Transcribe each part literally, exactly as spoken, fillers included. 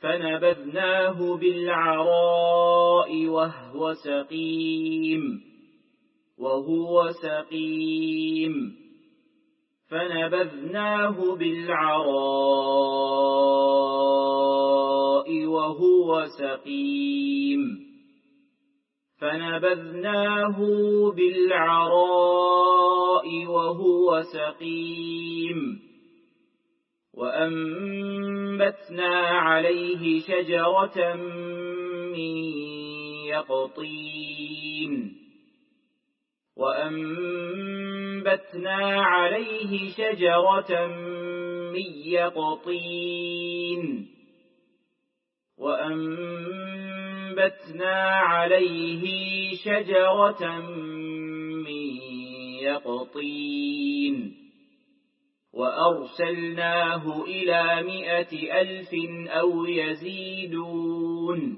فنبذناه بالعراء وهو سقيم وهو سقيم فنبذناه بالعراء وهو سقيم فنبذناه بالعراء وهو سقيم وأنبتنا عليه شجرة من يقطين وأنبتنا عليه شجرة من يقطين وأنبتنا عليه شجرة من يقطين وأرسلناه إلى مائة ألف أو يزيدون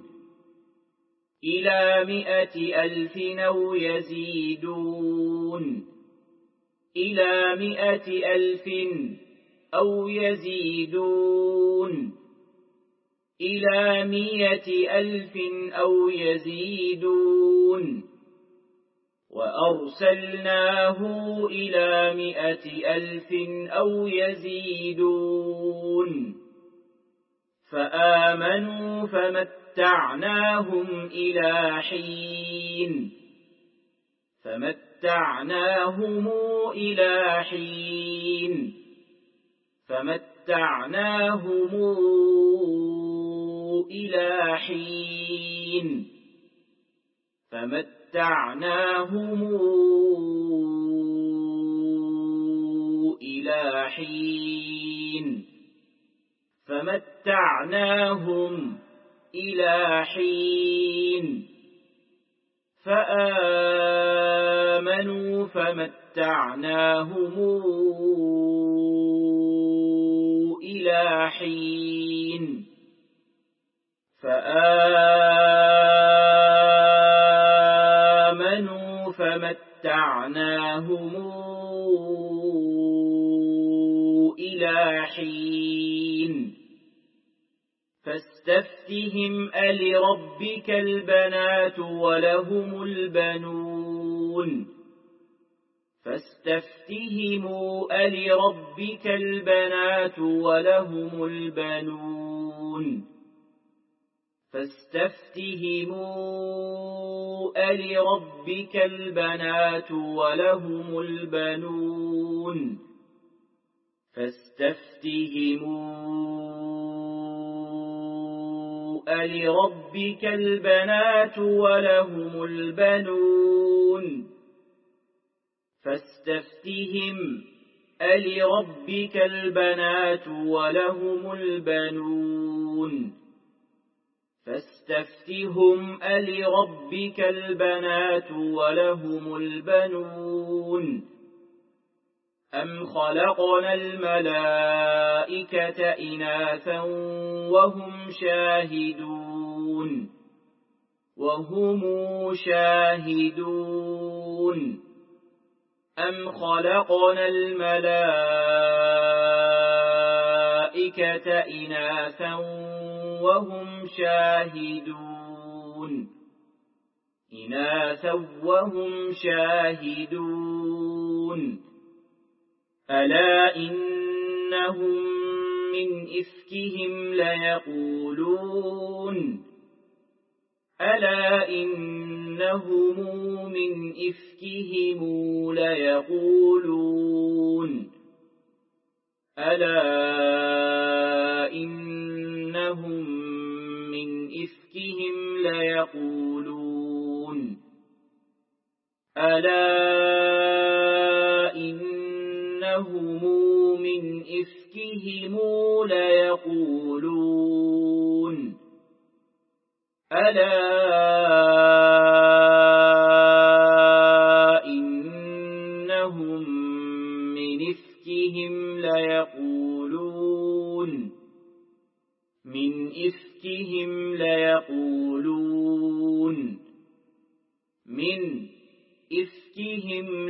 إلى مائة ألف أو يزيدون إلى مائة ألف أو يزيدون إلى مائة ألف أو يزيدون وأرسلناه إلى مائة ألف أو يزيدون فآمنوا فمتعناهم إلى حين فمتعناهم إلى حين فمتعناهم إلى حين فمتعناهم إلى حين فمتعناهم إلى حين فآمنوا فمتعناهم إلى حين فآمنوا فمتعناهم إلى حين فاستفتهم ألربك البنات ولهم البنون فاستفتهم ألربك البنات ولهم البنون فاستفتهم ألربك البنات ولهم البنون فاستفتهم ألربك البنات ولهم البنون فاستفتهم ألربك البنات ولهم البنون فاستفتهم ألربك البنات ولهم البنون أم خلقنا الملائكة إناثا وهم شاهدون وهم شاهدون أم خلقنا الملائكة إناثا وهم شاهدون إناثا وهم شاهدون ألا إنهم من إفكهم ليقولون ألا إنهم من إفكهم ليقولون ألا إنهم من إفكهم ليقولون ألا إنهم من إفكهم ليقولون ألا إنهم من إفكهم ليقولون من إفكهم ليقولون من إفكهم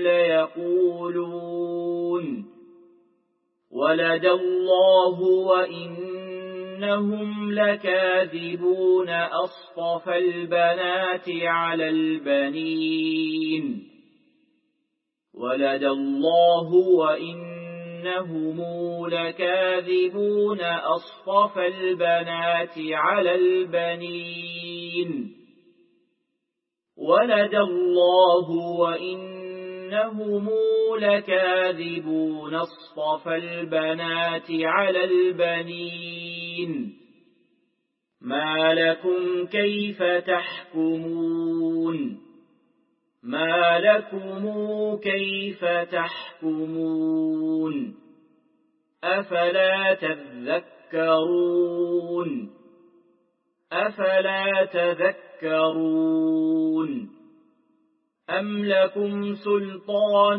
ليقولون ولد الله وإنهم إنهم لكاذبون أصطفى البنات على البنين ولد الله وإنهم لكاذبون أصطفى البنات على البنين ولد الله وإنهم لكاذبون أصطفى البنات على البنين ما لكم كيف تحكمون ما لكم كيف تحكمون أفلا تذكرون أفلا تذكرون أم لكم سلطان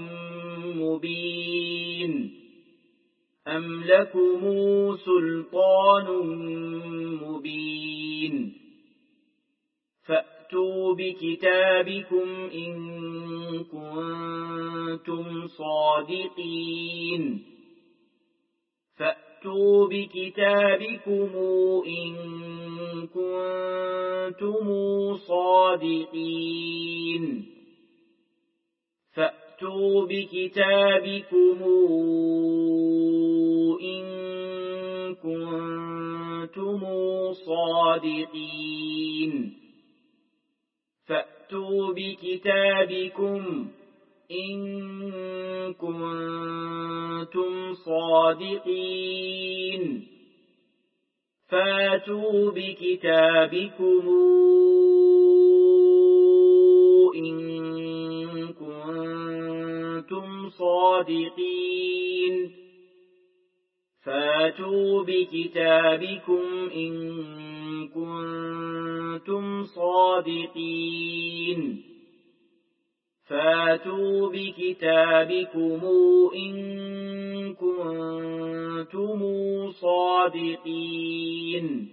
مبين أم لكم سلطان مبين فأتوا بكتابكم إن كنتم صادقين فأتوا بكتابكم إن كنتم صادقين فأتوا بكتابكم إن كنتم صادقين فأتوا بكتابكم إن كنتم صادقين فأتوا بكتابكم إن كنتم صادقين فأتوا بكتابكم إن كنتم صادقين فأتوا بكتابكم إن كنتم صادقين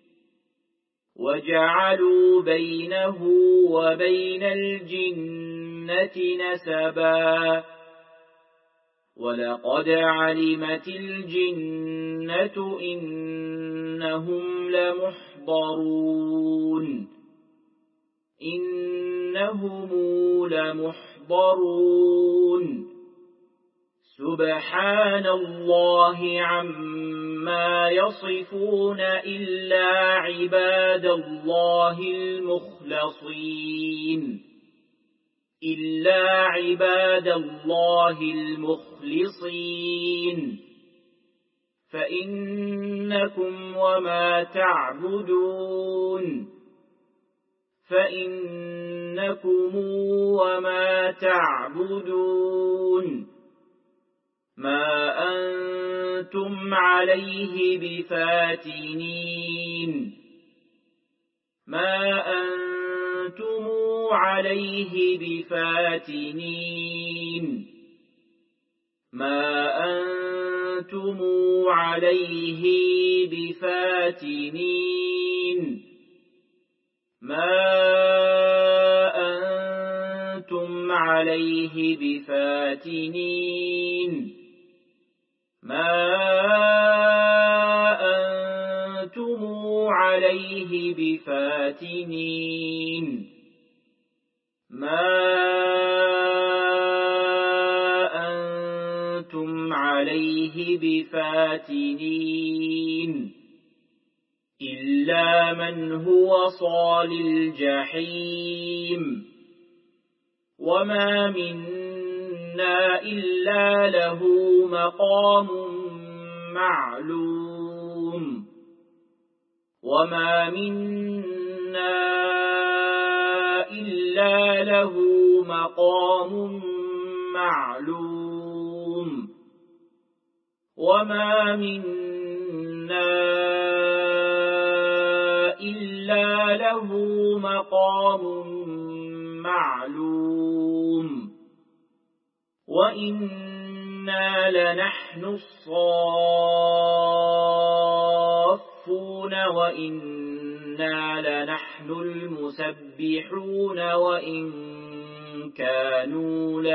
وجعلوا بينه وبين الجنة نسبا ولقد علمت الجنة إنهم لمحضرون إنهم لمحضرون سبحان الله عما يصفون إلا عباد الله المخلصين إلا عباد الله المخلصين فإنكم وما تعبدون فإنكم وما تعبدون ما أنتم عليه بفاتنين ما أنتم عليه بفاتنين ما أنتم عليه بفاتنين ما أنتم عليه بفاتنين ما أنتم عليه بفاتنين ما أنتم عليه بفاتنين إلا من هو صال الجحيم وما منا إلا له مقام معلوم وما منا إلا له مقام معلوم وما منا إلا له مقام معلوم وإنا لنحن الصافون وإنا لنحن المسبحون وإن كانوا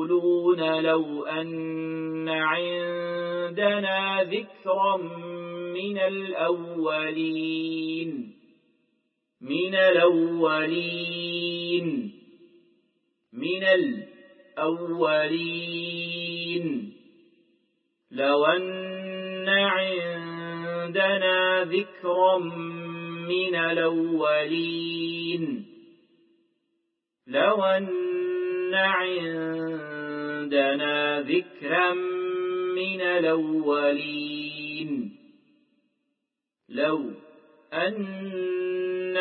ليقولون لو أن عندنا ذكرا من الأولين من الأولين من الأولين لو أن عندنا ذكرا من الأولين لو أن عندنا ذكرا من الأولين لو أن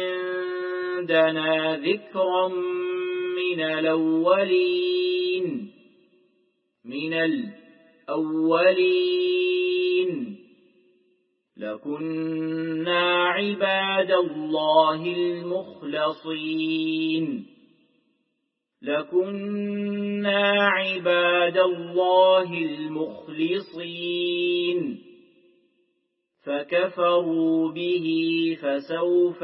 عندنا ذكرا من الأولين من الأولين لكنا عباد الله المخلصين لكنا عباد الله المخلصين فكفروا به فسوف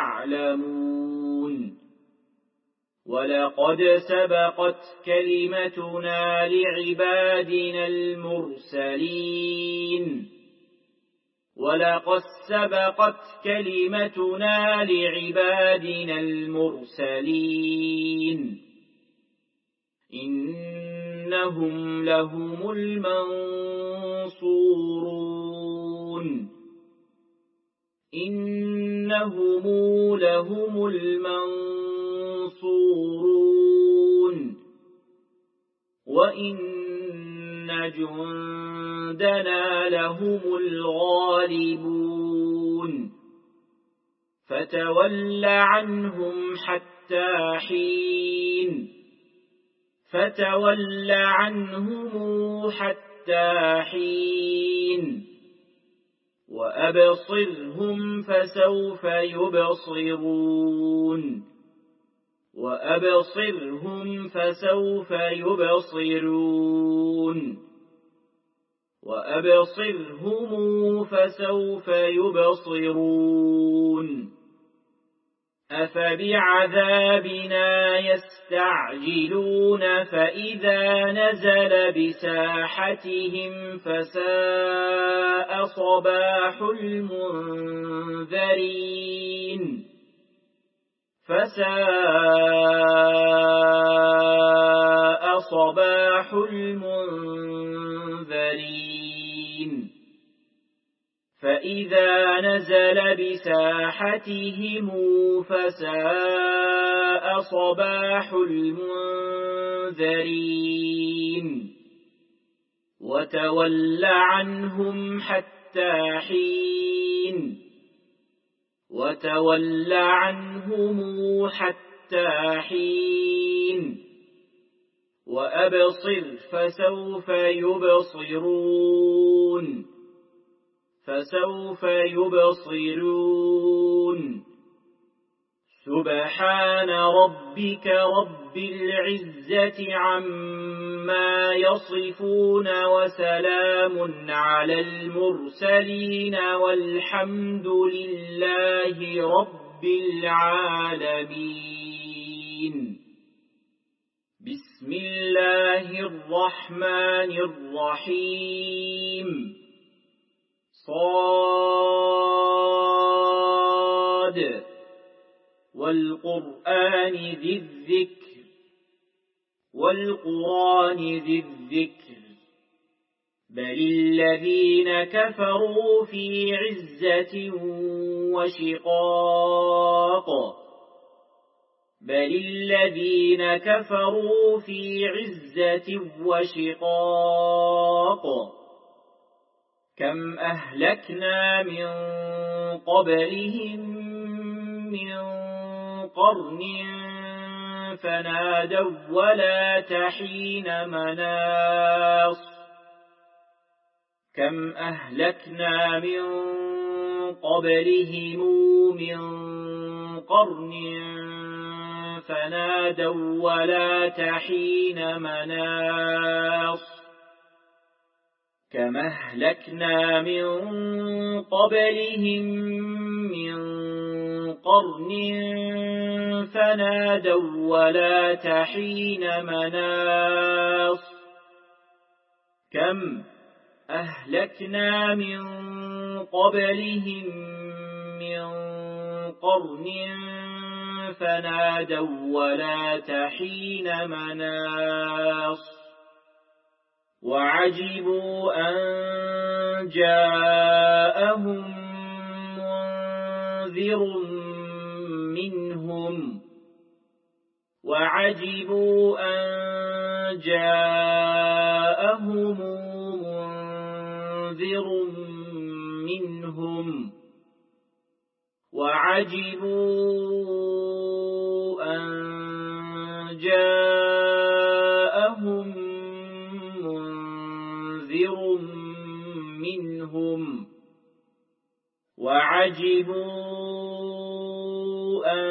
يعلمون ولقد سبقت كلمتنا لعبادنا المرسلين ولقد سبقت كلمتنا لعبادنا المرسلين إنهم لهم المنصورون إنهم لهم المنصورون وإن جندنا لهم الغالبون فتول عنهم حتى حين فتول عنهم حتى حين وأبصرهم فسوف يبصرون وأبصرهم فسوف يبصرون وأبصرهم فسوف يبصرون أفبعذابنا يستعجلون فإذا نزل بساحتهم فساء صباح المنذرين فساء صباح المنذرين فإذا نزل بساحتهم فساء صباح المنذرين وتول عنهم حتى حين وتول عنهم حتى حين وأبصر فسوف يبصرون فسوف يبصرون سبحان ربك رب العزة عما يصفون وسلام على المرسلين والحمد لله رب العالمين بسم الله الرحمن الرحيم صاد والقرآن ذي الذكر والقرآن ذي الذكر بل الذين كفروا في عزة وشقاق بل الذين كفروا في عزة وشقاق كم أهلكنا من قبلهم من قرن فنادوا ولا تحين مناص كم أهلكنا من قبلهم من قرن فنادوا ولا تحين مناص كم أهلكنا من قبلهم من قرن فنادوا ولا تحين مناص كم أهلكنا من قبلهم من قرن فنادوا ولا تحين مناص وعجبوا أن جاءهم منذر منهم وعجبوا أن جاءهم منذر منهم وعجبوا أن جاءهم منذر منهم وعجبوا أن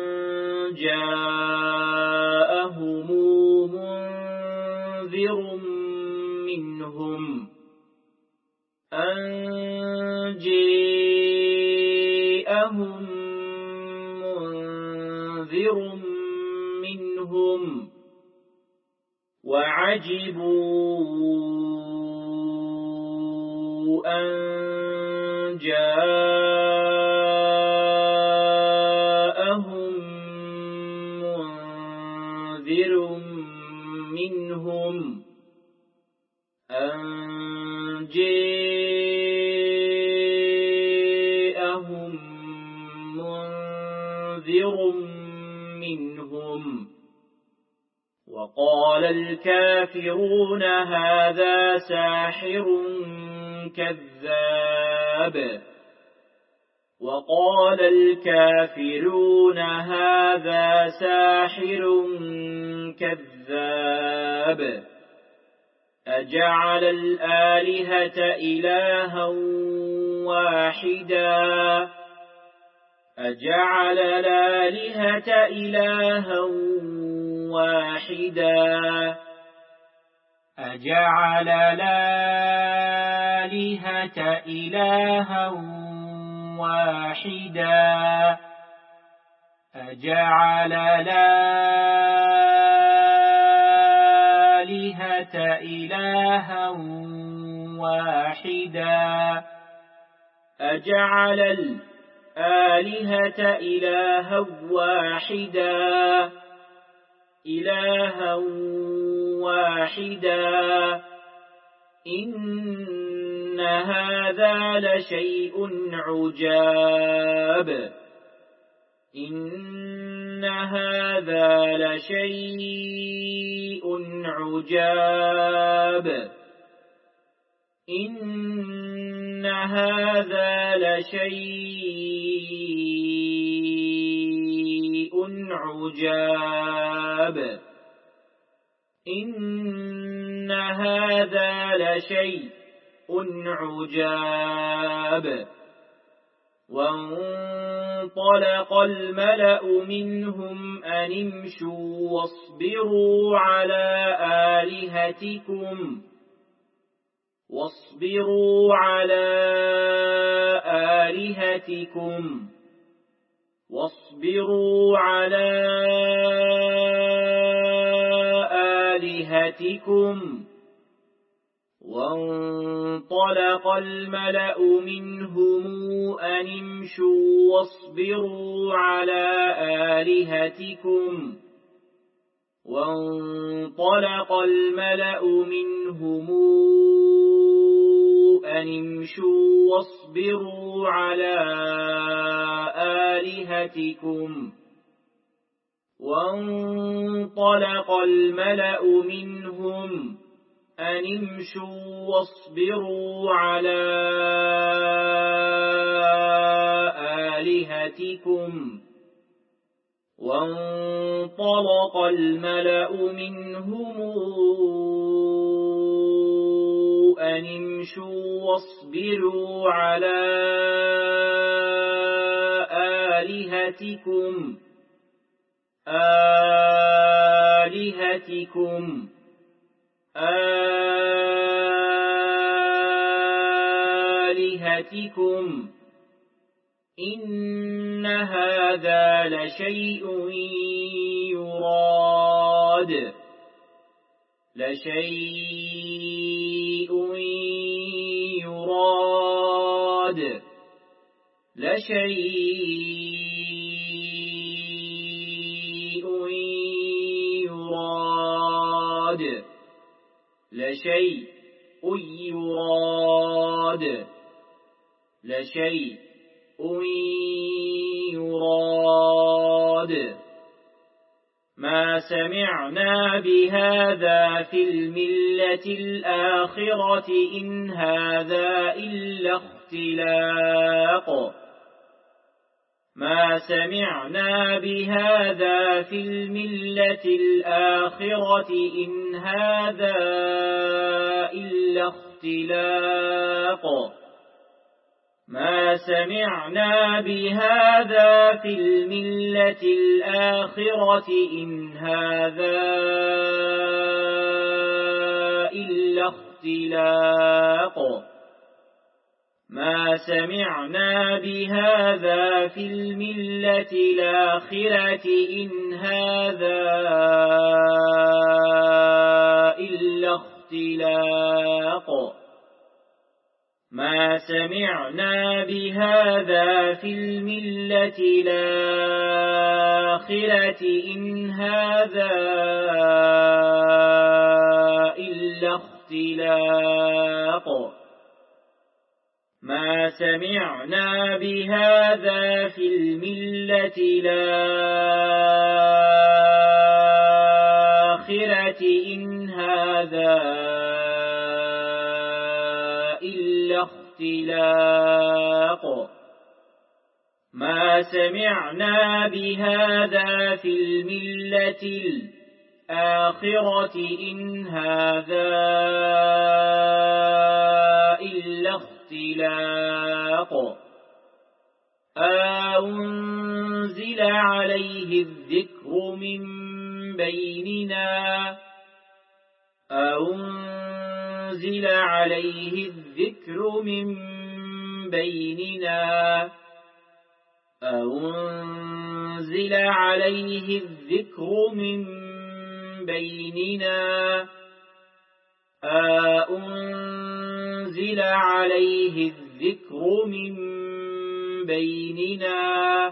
جاءهم منذر منهم أن جاءهم منذر منهم وعجبوا أن جاءهم منذر منهم أن جاءهم منذر منهم وقال الكافرون هذا ساحر كذاب وقال الكافرون هذا ساحر كذاب أجعل الآلهة إلها واحدا أجعل الآلهة إلها واحدا أجعل الآلهة إلها واحدا أجعل الآلهة إلها واحدا أجعل الآلهة إلها واحدا إلها واحدا إن هذا لشيء عجاب إن هذا لشيء عجاب إن هذا لشيء عجاب إن هذا لشيء عجاب وانطلق الملأ منهم أن امشوا واصبروا على آلهتكم واصبروا على آلهتكم واصبروا على آلهتكم وانطلق الملأ منهم أن امشوا واصبروا على آلهتكم وانطلق الملأ منهم أن امشوا واصبروا على آلهتكم وانطلق الملأ منهم أن امشوا واصبروا على آلهتكم وانطلق الملأ منهم أن امشوا واصبروا على آلهتكم آلهتكم آلهتكم إن هذا لشيء يراد لشيء يراد يراد لشيء يراد لشيء يراد لشيء يراد ما سمعنا بهذا في الملة الآخرة إن هذا إلا اختلاق ما سمعنا بهذا في الملة الآخرة إن هذا إلا اختلاق ما سمعنا بهذا في الملة الآخرة إن هذا إلا اختلاق ما سمعنا بهذا في الملة الآخرة إن هذا إلا اختلاق ما سمعنا بهذا في الملة الآخرة إن هذا إلا اختلاق ما سمعنا بهذا في الملة الآخرة إن هذا إلا اختلاق ما سمعنا بهذا في الملة الآخرة إن هذا إلا اختلاق أنزل عليه الذكر من بيننا أنزل عليه الذكر من بيننا أنزل عليه الذكر من بيننا أنزل عليه الذكر من بيننا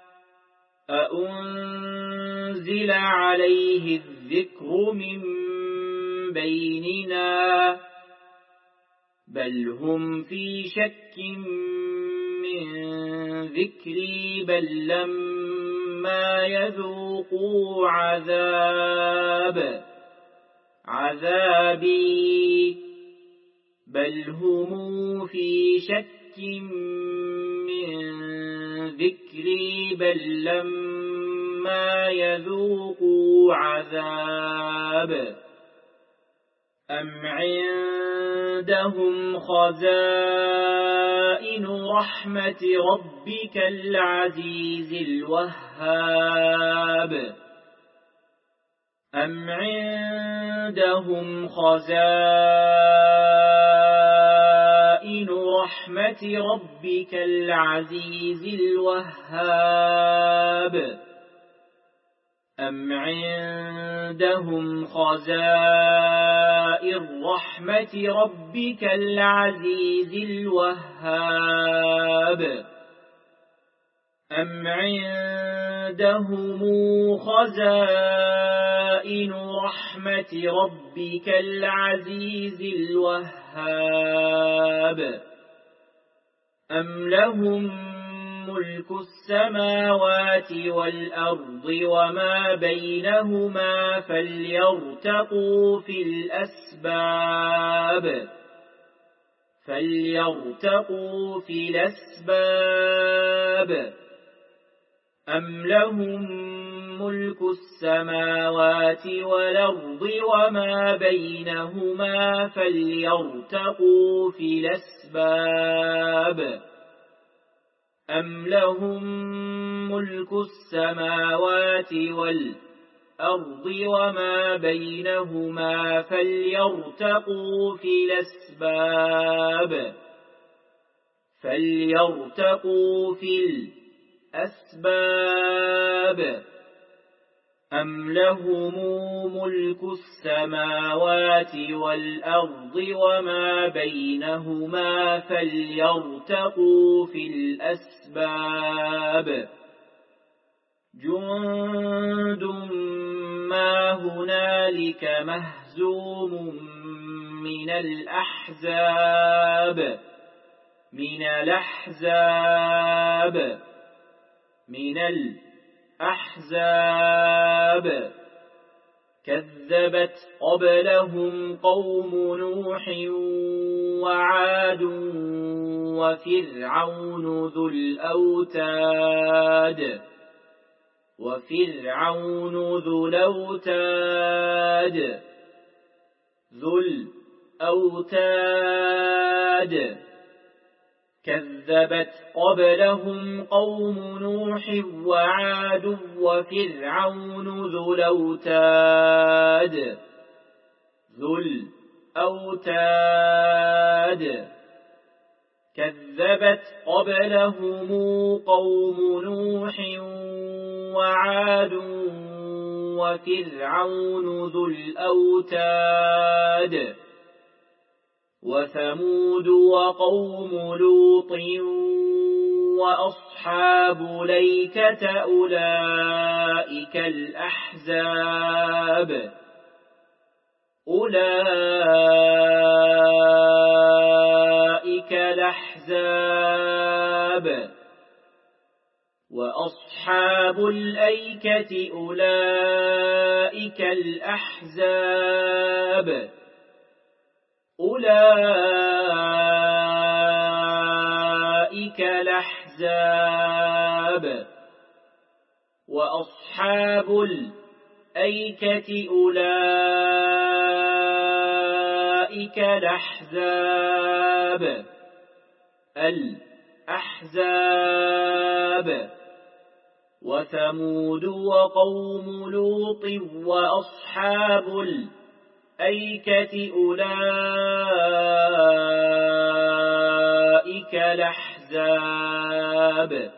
أنزل عليه الذكر من بيننا بل هم في شك من ذكري بل لما يذوقوا عذاب عذابي بل هم في شك من ذكري بل لما يذوقوا عذاب أم عندهم خزائن رحمة ربك العزيز الوهاب أم عندهم خزائن رحمة ربك العزيز الوهاب أم عندهم خزائن رحمة ربك العزيز الوهاب أم عندهم خزائن رحمة ربك العزيز الوهاب أم لهم ملك السماوات والأرض وما بينهما فليرتقوا في الأسباب فليرتقوا في الأسباب أم لهم ملك السماوات والأرض وما بينهما فليرتقوا في الأسباب أم لهم ملك السماوات والأرض وما بينهما فليرتقوا في الأسباب فليرتقوا في الأسباب أم لهم ملك السماوات والأرض وما بينهما فليرتقوا في الأسباب جند ما هنالك مهزوم من الأحزاب من الأحزاب من الأحزاب كذبت قبلهم قوم نوح وعاد وفرعون ذو الأوتاد وفرعون ذو الأوتاد ذو الأوتاد كذبت قبلهم قوم نوح وعاد وفرعون ذو الأوتاد ذو الأوتاد كذبت قبلهم قوم نوح وعاد وفرعون ذو الأوتاد وثمود وقوم لوط وأصحاب ليكة أولئك الأحزاب أولئك الأحزاب وأصحاب الأيكة أولئك الأحزاب أولئك الأحزاب وأصحاب الأيكة أولئك الأحزاب الأحزاب وثمود وقوم لوط وأصحاب الأيكة أولئك الأحزاب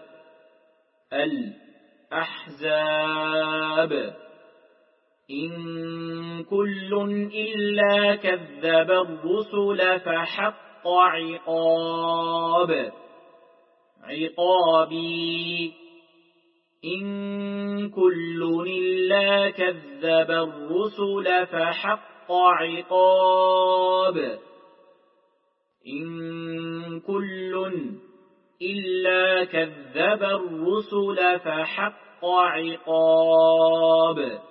الأحزاب إن كل إلا كذب الرسل فحق عقاب عقابي إن كل إلا كذب الرسل فحق عقاب إن كل إلا كذب الرسل فحق عقاب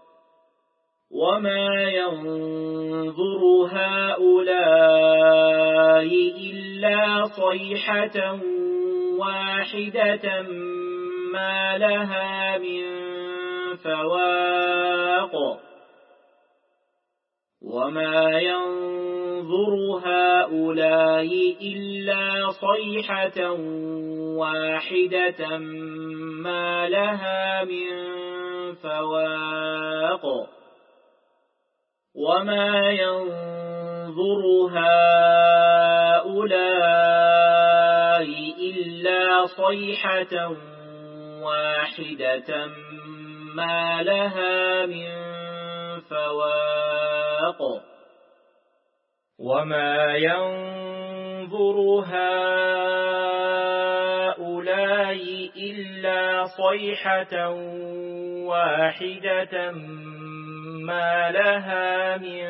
وما ينظر هؤلاء إلا صيحة واحدة ما لها من فواق وما ينظر هؤلاء إلا صيحة واحدة ما لها من فواق وما ينظر هؤلاء إلا صيحة واحدة ما لها من فواق وما ينظر هؤلاء إلا صيحة واحدة ما لها من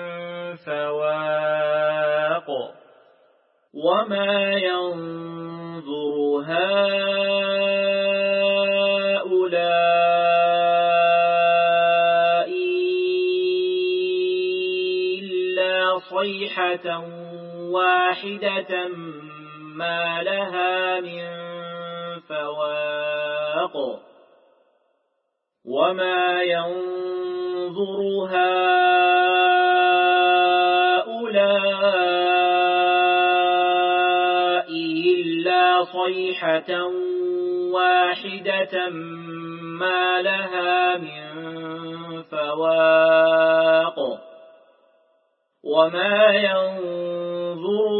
فواق وما ينظر هؤلاء إلا صيحة واحدة ما لها من فواق وما ينظر هؤلاء إلا صيحة واحدة ما لها من فواق وما ينظر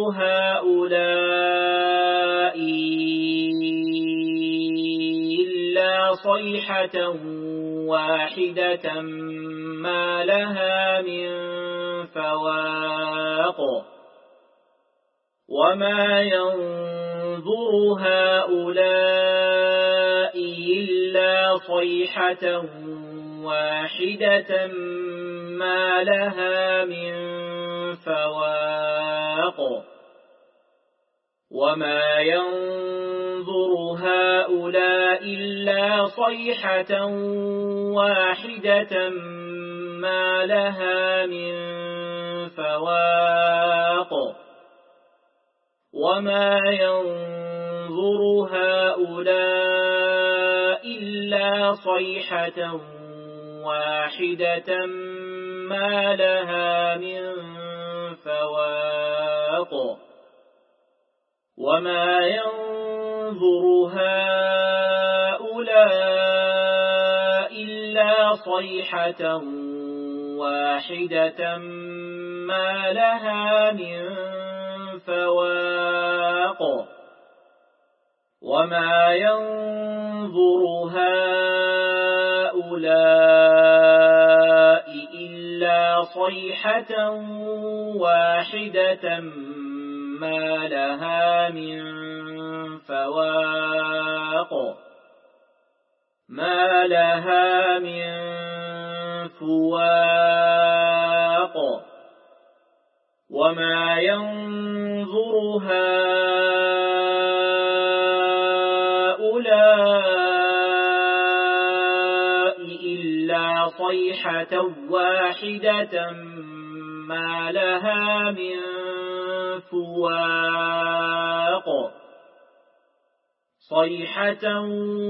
هؤلاء إلا صيحة واحدة ما لها من فواق وما ينظر هؤلاء إلا صيحة واحدة ما لها من فواق وما ينظر هؤلاء إلا صيحة واحدة ما لها من فواق وما ينظر هؤلاء إلا صيحة واحدة ما لها من فواق وما ينظر هؤلاء إلا صيحة واحدة ما لها من فواق وما ينظر هؤلاء إلا صيحة واحدة ما لها من فواق ما لها من فواق وما ينظر هؤلاء إلا صيحة واحدة ما لها من فواق صيحة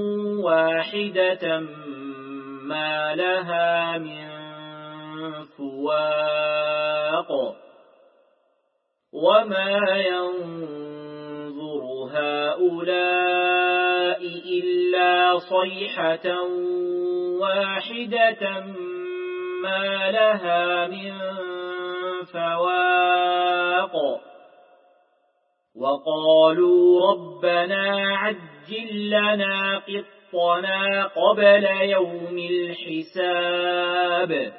واحدة ما لها من فواق وما ينظر هؤلاء إلا صيحة واحدة ما لها من فواق وقالوا ربنا عجل لنا قطنا قبل يوم الحساب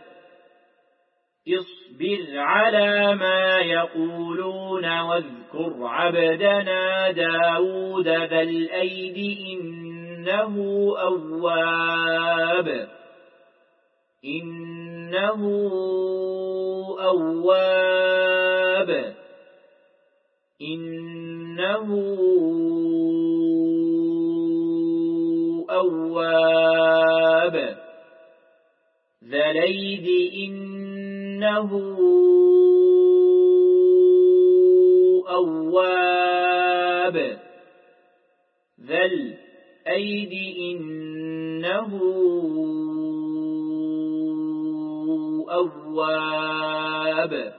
اصبر على ما يقولون واذكر عبدنا داود ذا الأيد إنه أواب إنه أواب إنه أواب ذا الأيد إنه أواب ذا الأيد إنه أواب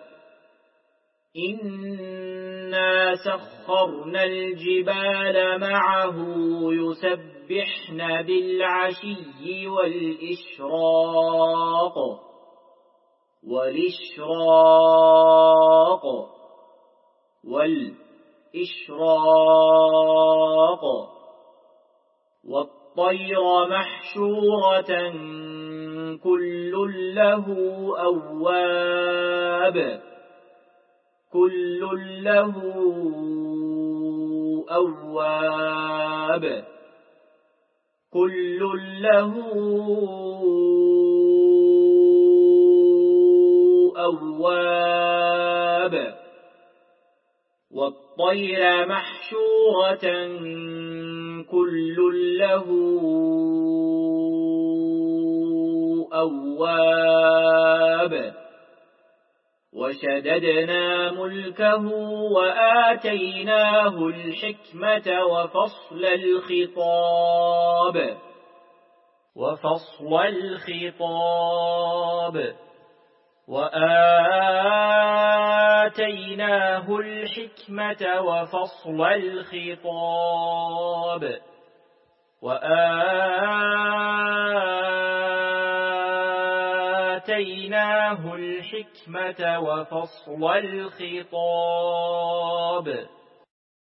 إنا سخرنا الجبال معه يسبحن بالعشي والإشراق والإشراق والإشراق والطير محشورة كل له أواب كل له أواب كل له أواب والطير محشورة كل له أواب وشددنا ملكه وآتيناه الحكمة وفصل الخطاب وفصل الخطاب وآتيناه الحكمة وفصل الخطاب وآتيناه الحكمة وفصل الخطاب